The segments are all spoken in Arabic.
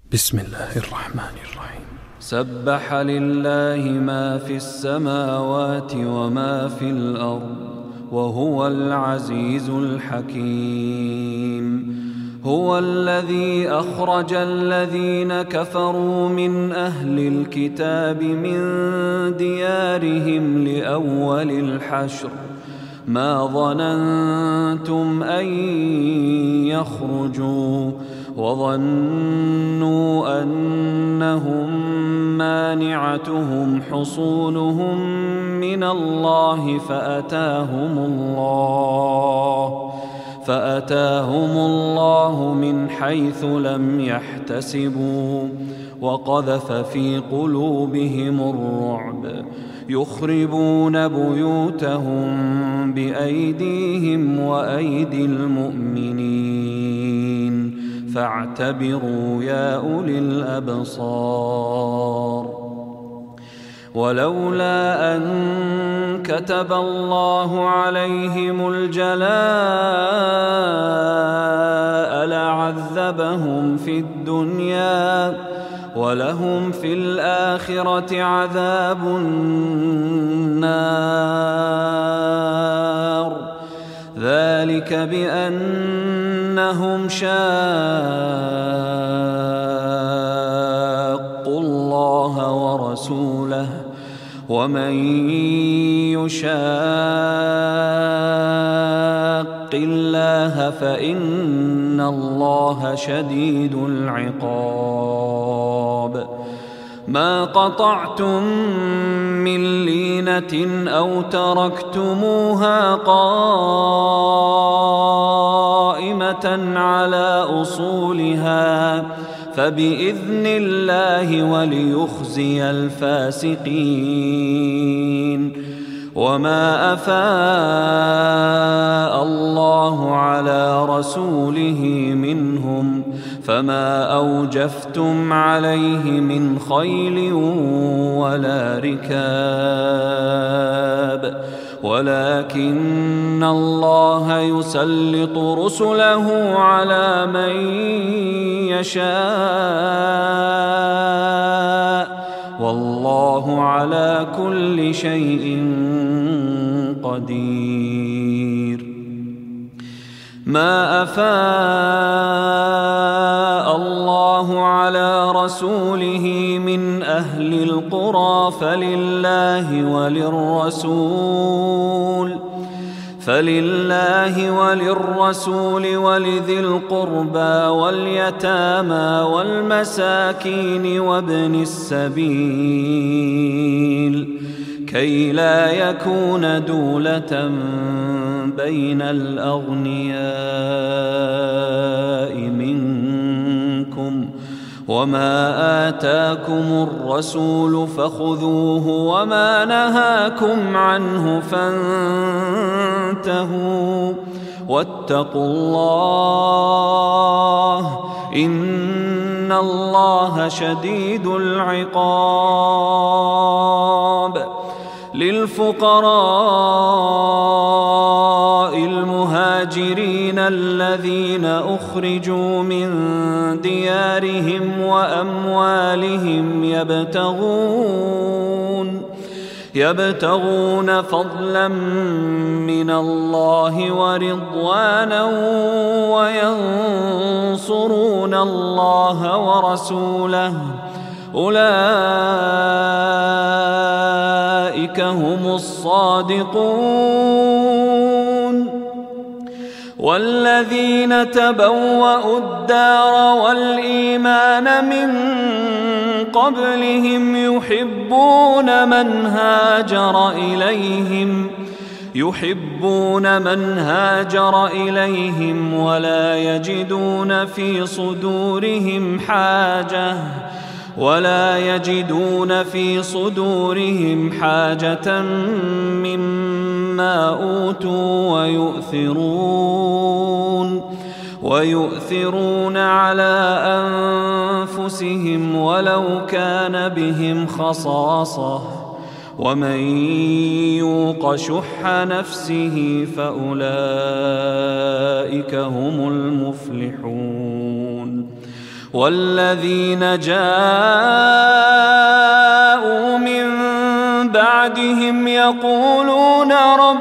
بسم الله الرحمن الرحيم. سبح لله ما في السماوات وما في الأرض وهو العزيز الحكيم. هو الذي أخرج الذين كفروا من أهل الكتاب من ديارهم لأول الحشر ما ظننتم أن يخرجوا وظنوا أنهم مانعتهم حصونهم من الله فأتاهم الله من حيث لم يحتسبوا وقذف في قلوبهم الرعب يخربون بيوتهم بأيديهم وأيدي المؤمنين فاعتبروا يا أولي الأبصار. ولولا أن كتب الله عليهم الجلاء لعذبهم في الدنيا ولهم في الآخرة عذاب النار ذلك بأنهم شاقوا الله ورسوله ومن يشاق الله فإن الله شديد العقاب. ما قطعتم من لينة أو تركتموها قائمة على أصولها فبإذن الله وليخزي الفاسقين. وما أفاء الله على رسوله منهم فما أوجفتم عليه من خيل ولا ركاب ولكن الله يسلط رسله على من يشاء والله على كل شيء قدير. ما أفاء الله على رسوله من أهل القرى فلله وللرسول ولذي القربى واليتامى والمساكين وابن السبيل كي لا يكون دولة بين الأغنياء منكم وما آتاكم الرسول فخذوه وما نهاكم عنه فانتهوا واتقوا الله إن الله شديد العقاب. للفقراء المهاجرين الذين أخرجوا من ديارهم وأموالهم يبتغون فضلا من الله ورضوانا وينصرون الله ورسوله أولئك هم الصادقون. والذين تبوأوا الدار والإيمان من قبلهم يحبون من هاجر إليهم ولا يجدون في صدورهم حاجة مما أوتوا ويؤثرون على أنفسهم ولو كان بهم خصاصة ومن يوق شح نفسه فأولئك هم المفلحون. والذين جاءوا من بعدهم يقولون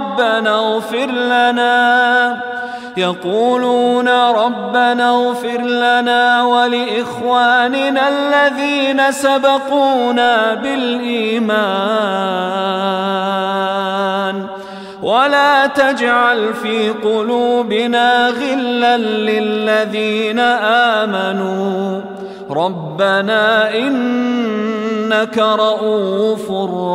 ربنا اغفر لنا ولإخواننا الذين سبقونا بالإيمان ولا تجعل في قلوبنا غلا للذين آمنوا ربنا إنك رؤوف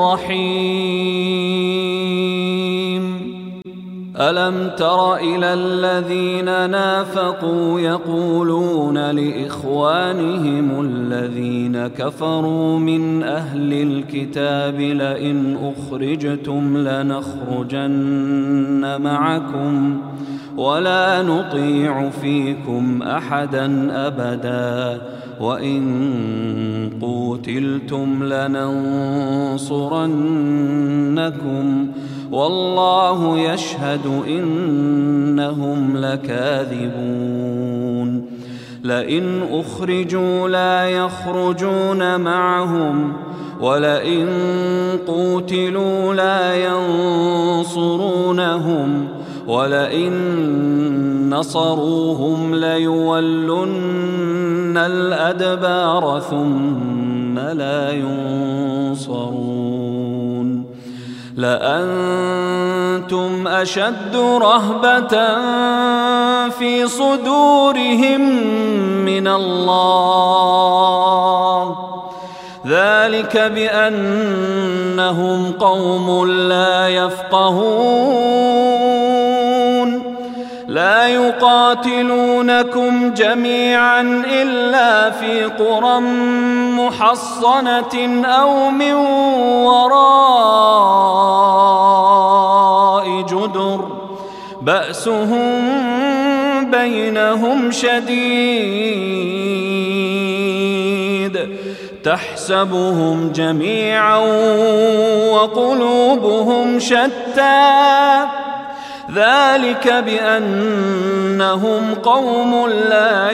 رحيم. ألم تر إلى الذين نافقوا يقولون لإخوانهم الذين كفروا من أهل الكتاب لئن أخرجتم لنخرجن معكم ولا نطيع فيكم أحدا أبدا وإن قوتلتم لننصرنكم والله يشهد إنهم لكاذبون. لئن أخرجوا لا يخرجون معهم ولئن قوتلوا لا ينصرونهم ولئن نصروهم ليولن الأدبار ثم لا ينصرون. لأنتم أشد رهبة في صدورهم من الله ذلك بأنهم قوم لا يفقهون. لا يقاتلونكم جميعا إلا في قرى محصنة أو من وراء جدر بأسهم بينهم شديد تحسبهم جميعا وقلوبهم شتى ذلك بأنهم قوم لا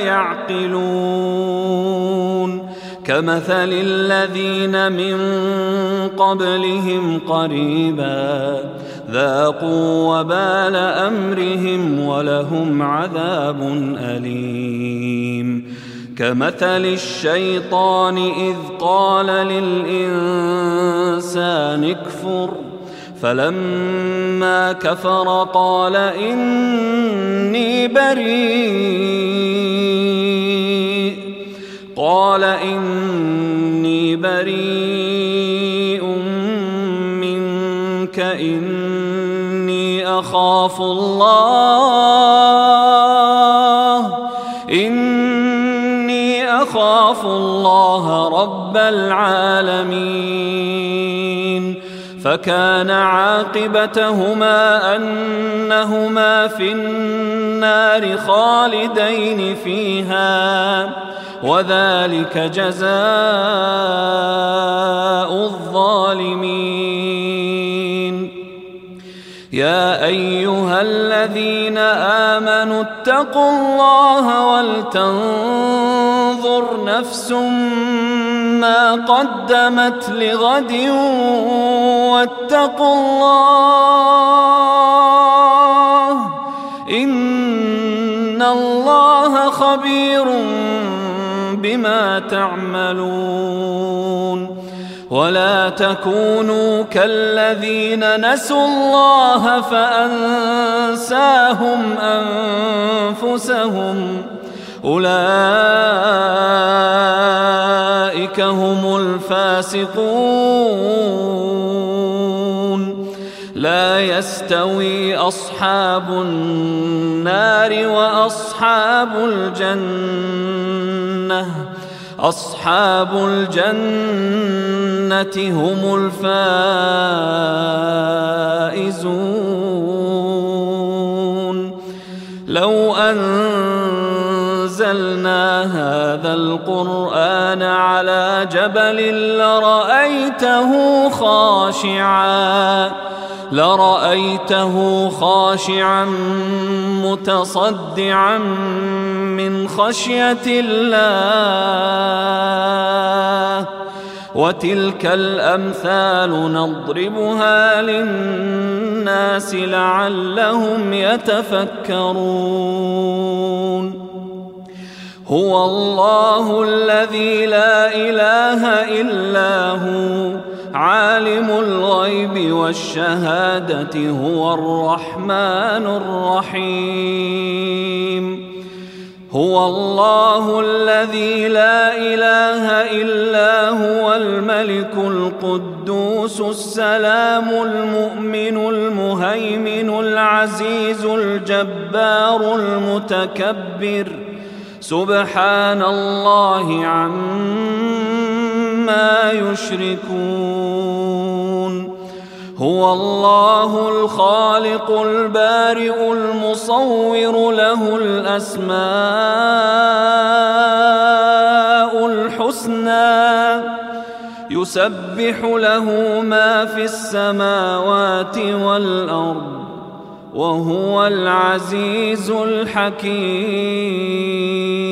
يعقلون. كمثل الذين من قبلهم قريبا ذاقوا وبال أمرهم ولهم عذاب أليم. كمثل الشيطان إذ قال للإنسان اكفر فلما كفر قال إني بريء منك إني أخاف الله رب العالمين. فكان عاقبتهما أنهما في النار خالدين فيها وذلك جزاء الظالمين. يا أيها الذين آمنوا اتقوا الله ولتنظر نفس ما قدمت لغد واتقوا الله إن الله خبير بما تعملون. ولا تكونوا كالذين نسوا الله فأنساهم أنفسهم أولئك هم الفاسقون. لا يستوي أصحاب النار وأصحاب الجنة أصحاب الجنة هم الفائزون. لو أنزلنا هذا القرآن على جبل لرأيته لرأيته خاشعا متصدعا من خشية الله. وتلك الأمثال نضربها للناس لعلهم يتفكرون. هو الله الذي لا إله إلا هو عالم الغيب والشهادة هو الرحمن الرحيم. هو الله الذي لا إله إلا هو الملك القدوس السلام المؤمن المهيمن العزيز الجبار المتكبر سبحان الله عما يشركون. هو الله الخالق البارئ المصور له الأسماء الحسنى يسبح له ما في السماوات والأرض وهو العزيز الحكيم.